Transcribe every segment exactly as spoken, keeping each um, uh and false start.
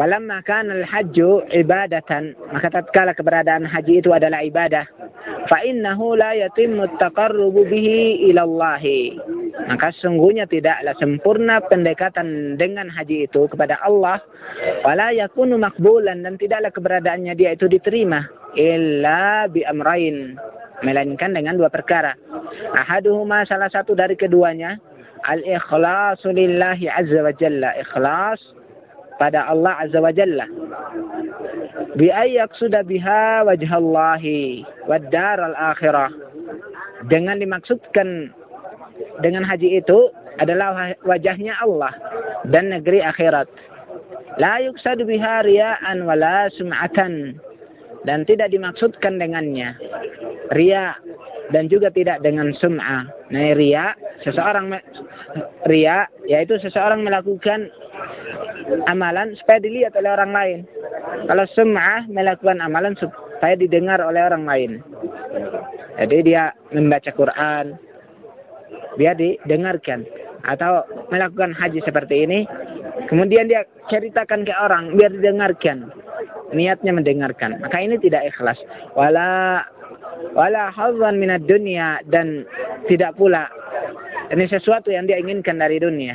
Walamma kana al-hajju ibadatan, maka tatkala keberadaan haji itu adalah ibadah, fa innahu la yatimmu at-taqarrubu bihi ila Allah. Maka sesungguhnya tidaklah sempurna pendekatan dengan haji itu kepada Allah, wala yakunu maqbulan, dan tidaklah keberadaannya dia itu diterima illa bi amrain, melainkan dengan dua perkara. Ahaduhuma, salah satu dari keduanya, al-ikhlasu lillahi azza wa jalla, ikhlas pada Allah azza wa jalla, bi ayyaqsuda biha wajhallahi wad daral akhirah, dengan dimaksudkan dengan haji itu adalah wajahnya Allah dan negeri akhirat. La yuqsadu biha riya'an wala sum'atan, dan tidak dimaksudkan dengannya riya dan juga tidak dengan sum'ah. Nah, riya, seseorang riya yaitu seseorang melakukan amalan supaya dilihat oleh orang lain. Kalau sum'ah, melakukan amalan supaya didengar oleh orang lain. Jadi dia membaca Quran, dia didengarkan, atau melakukan haji seperti ini, kemudian dia ceritakan ke orang biar didengarkan, niatnya mendengarkan. Maka ini tidak ikhlas. Wala wala hazzan minad dunya, dan tidak pula ini sesuatu yang dia inginkan dari dunia.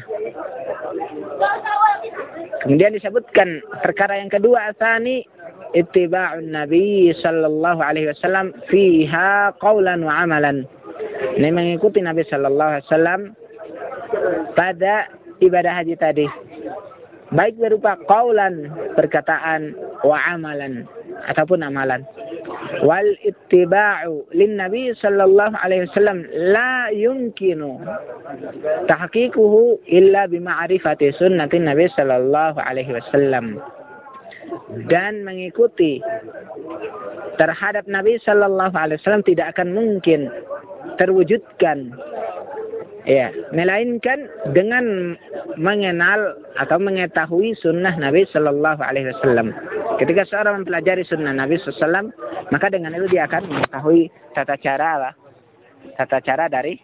Kemudian disebutkan perkara yang kedua, asani ittiba'un nabi sallallahu alaihi wasallam fiha qaulan wa amalan. Ini mengikuti Nabi sallallahu alaihi wasallam pada ibadah haji tadi, baik berupa qaulan, perkataan, wa amalan, ataupun amalan. Wal ittiba'u lin nabi sallallahu alaihi wasallam la yumkinu tahqiquhu illa bi ma'rifati sunnatin nabi sallallahu alaihi wasallam. Dan mengikuti terhadap Nabi sallallahu alaihi wasallam tidak akan mungkin terwujudkan, ya, melainkan dengan mengenal atau mengetahui sunnah Nabi sallallahu alaihi wasallam. Ketika seorang mempelajari sunnah Nabi sallallahu alaihi wasallam, maka dengan itu dia akan mengetahui tata cara apa? Tata cara dari